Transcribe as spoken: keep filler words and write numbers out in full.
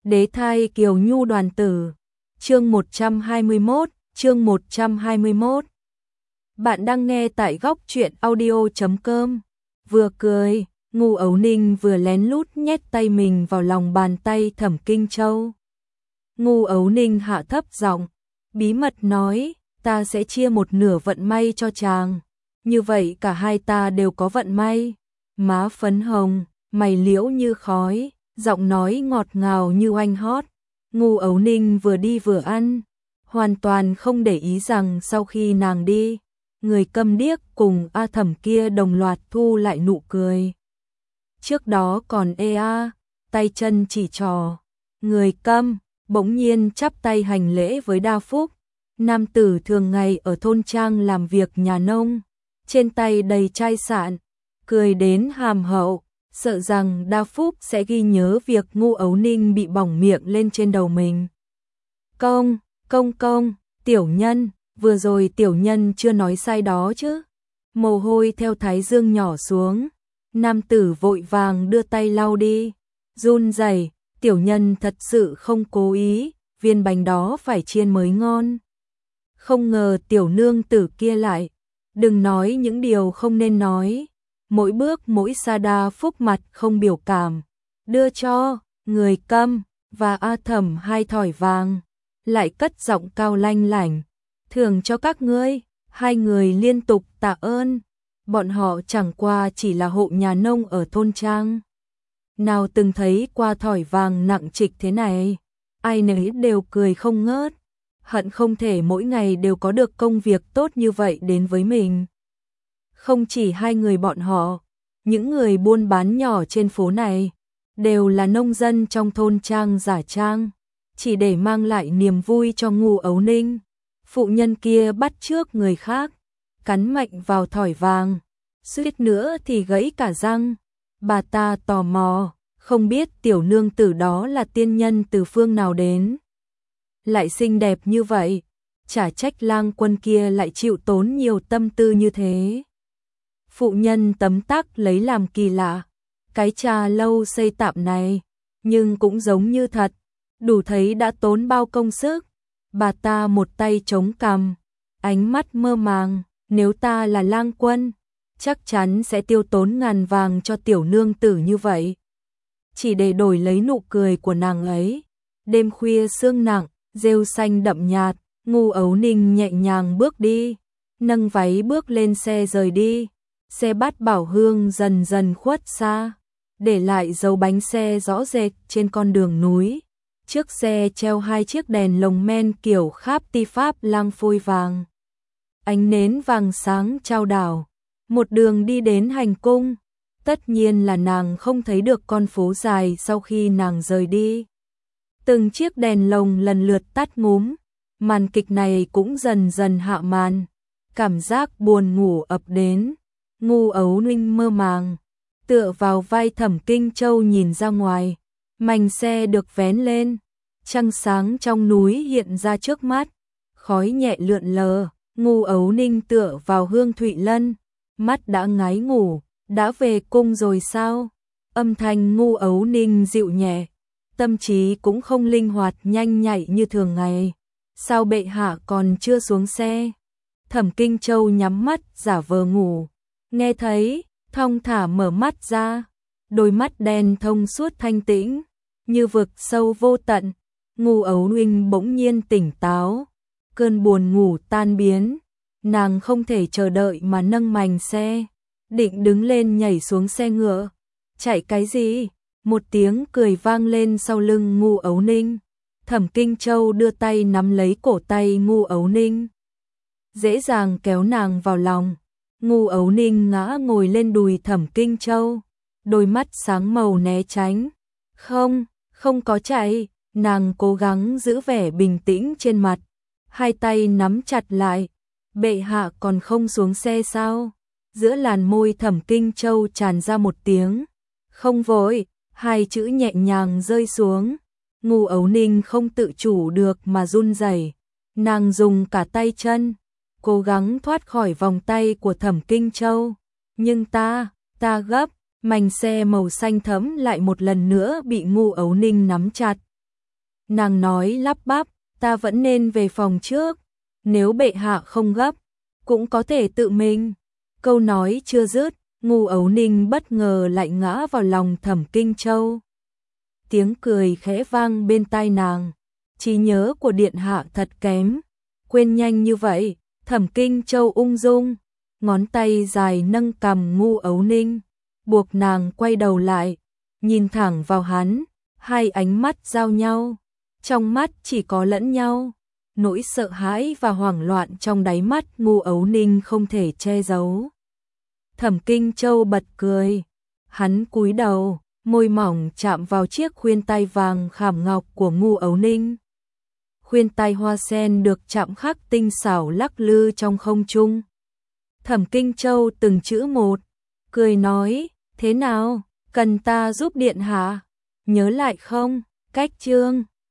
Đế thai Kiều Nhu đoàn tử. Chương một trăm hai mươi mốt, chương một trăm hai mươi mốt. Bạn đang nghe tại góc truyện audio chấm com. Vừa cười, Ngu Ấu Ninh vừa lén lút nhét tay mình vào lòng bàn tay Thẩm Kinh Châu. Ngu Ấu Ninh hạ thấp giọng, bí mật nói, ta sẽ chia một nửa vận may cho chàng. Như vậy cả hai ta đều có vận may. Má phấn hồng, mày liễu như khói, giọng nói ngọt ngào như oanh hót. Ngu Ấu Ninh vừa đi vừa ăn, hoàn toàn không để ý rằng sau khi nàng đi, người câm điếc cùng A Thẩm kia đồng loạt thu lại nụ cười. Trước đó còn ê a, tay chân chỉ trò, người câm bỗng nhiên chắp tay hành lễ với Đa Phúc, nam tử thường ngày ở thôn trang làm việc nhà nông, trên tay đầy chai sạn, cười đến hàm hậu, sợ rằng Đa Phúc sẽ ghi nhớ việc Ngu Ấu Ninh bị bỏng miệng lên trên đầu mình. Công, công công, tiểu nhân, vừa rồi tiểu nhân chưa nói sai đó chứ. Mồ hôi theo thái dương nhỏ xuống, nam tử vội vàng đưa tay lau đi, run rẩy, tiểu nhân thật sự không cố ý, viên bánh đó phải chiên mới ngon. Không ngờ tiểu nương tử kia lại, đừng nói những điều không nên nói. Mỗi bước mỗi sa Đa Phúc mặt không biểu cảm, đưa cho người câm và A Thẩm hai thỏi vàng, lại cất giọng cao lanh lảnh, thưởng cho các ngươi. Hai người liên tục tạ ơn, bọn họ chẳng qua chỉ là hộ nhà nông ở thôn trang, nào từng thấy qua thỏi vàng nặng trịch thế này, ai nấy đều cười không ngớt, hận không thể mỗi ngày đều có được công việc tốt như vậy đến với mình. Không chỉ hai người bọn họ, những người buôn bán nhỏ trên phố này đều là nông dân trong thôn trang giả trang, chỉ để mang lại niềm vui cho Ngu Ấu Ninh. Phụ nhân kia bắt chước người khác, cắn mạnh vào thỏi vàng, suýt nữa thì gãy cả răng. Bà ta tò mò, không biết tiểu nương tử đó là tiên nhân từ phương nào đến, lại xinh đẹp như vậy, chả trách lang quân kia lại chịu tốn nhiều tâm tư như thế. Phụ nhân tấm tắc lấy làm kỳ lạ, cái trà lâu xây tạm này, nhưng cũng giống như thật, đủ thấy đã tốn bao công sức. Bà ta một tay chống cằm, ánh mắt mơ màng, nếu ta là lang quân, chắc chắn sẽ tiêu tốn ngàn vàng cho tiểu nương tử như vậy, chỉ để đổi lấy nụ cười của nàng ấy. Đêm khuya sương nặng, rêu xanh đậm nhạt, Ngu Ấu Ninh nhẹ nhàng bước đi, nâng váy bước lên xe rời đi. Xe Bát Bảo Hương dần dần khuất xa, để lại dấu bánh xe rõ rệt trên con đường núi. Trước xe treo hai chiếc đèn lồng men kiểu kháp ti pháp lang phôi vàng, ánh nến vàng sáng trao đảo. Một đường đi đến hành cung, tất nhiên là nàng không thấy được con phố dài sau khi nàng rời đi. Từng chiếc đèn lồng lần lượt tắt ngúm, màn kịch này cũng dần dần hạ màn, cảm giác buồn ngủ ập đến. Ngu Ấu Ninh mơ màng, tựa vào vai Thẩm Kinh Châu nhìn ra ngoài, mành xe được vén lên, trăng sáng trong núi hiện ra trước mắt, khói nhẹ lượn lờ. Ngu Ấu Ninh tựa vào Hương Thụy Lân, mắt đã ngái ngủ. Đã về cung rồi sao? Âm thanh Ngu Ấu Ninh dịu nhẹ, tâm trí cũng không linh hoạt nhanh nhạy như thường ngày. Sao bệ hạ còn chưa xuống xe? Thẩm Kinh Châu nhắm mắt giả vờ ngủ, nghe thấy, thong thả mở mắt ra, đôi mắt đen thông suốt thanh tĩnh, như vực sâu vô tận. Ngu Ấu Ninh bỗng nhiên tỉnh táo, cơn buồn ngủ tan biến, nàng không thể chờ đợi mà nâng mành xe, định đứng lên nhảy xuống xe ngựa. Chạy cái gì? Một tiếng cười vang lên sau lưng Ngu Ấu Ninh. Thẩm Kinh Châu đưa tay nắm lấy cổ tay Ngu Ấu Ninh, dễ dàng kéo nàng vào lòng. Ngu Ấu Ninh ngã ngồi lên đùi Thẩm Kinh Châu, đôi mắt sáng màu né tránh. Không, không có chạy, nàng cố gắng giữ vẻ bình tĩnh trên mặt, hai tay nắm chặt lại. Bệ hạ còn không xuống xe sao? Giữa làn môi Thẩm Kinh Châu tràn ra một tiếng không vội, hai chữ nhẹ nhàng rơi xuống. Ngu Ấu Ninh không tự chủ được mà run rẩy, nàng dùng cả tay chân cố gắng thoát khỏi vòng tay của Thẩm Kinh Châu. Nhưng ta, ta gấp, mành xe màu xanh thẫm lại một lần nữa bị Ngu Ấu Ninh nắm chặt. Nàng nói lắp bắp, ta vẫn nên về phòng trước, nếu bệ hạ không gấp, cũng có thể tự mình. Câu nói chưa dứt, Ngu Ấu Ninh bất ngờ lại ngã vào lòng Thẩm Kinh Châu. Tiếng cười khẽ vang bên tai nàng, trí nhớ của điện hạ thật kém, quên nhanh như vậy. Thẩm Kinh Châu ung dung, ngón tay dài nâng cằm Ngu Ấu Ninh, buộc nàng quay đầu lại, nhìn thẳng vào hắn, hai ánh mắt giao nhau, trong mắt chỉ có lẫn nhau. Nỗi sợ hãi và hoảng loạn trong đáy mắt Ngu Ấu Ninh không thể che giấu. Thẩm Kinh Châu bật cười, hắn cúi đầu, môi mỏng chạm vào chiếc khuyên tai vàng khảm ngọc của Ngu Ấu Ninh. Khuyên tai hoa sen được chạm khắc tinh xảo lắc lư trong không trung. Thẩm Kinh Châu từng chữ một, cười nói, thế nào, cần ta giúp điện hạ? Nhớ lại không? Cách chương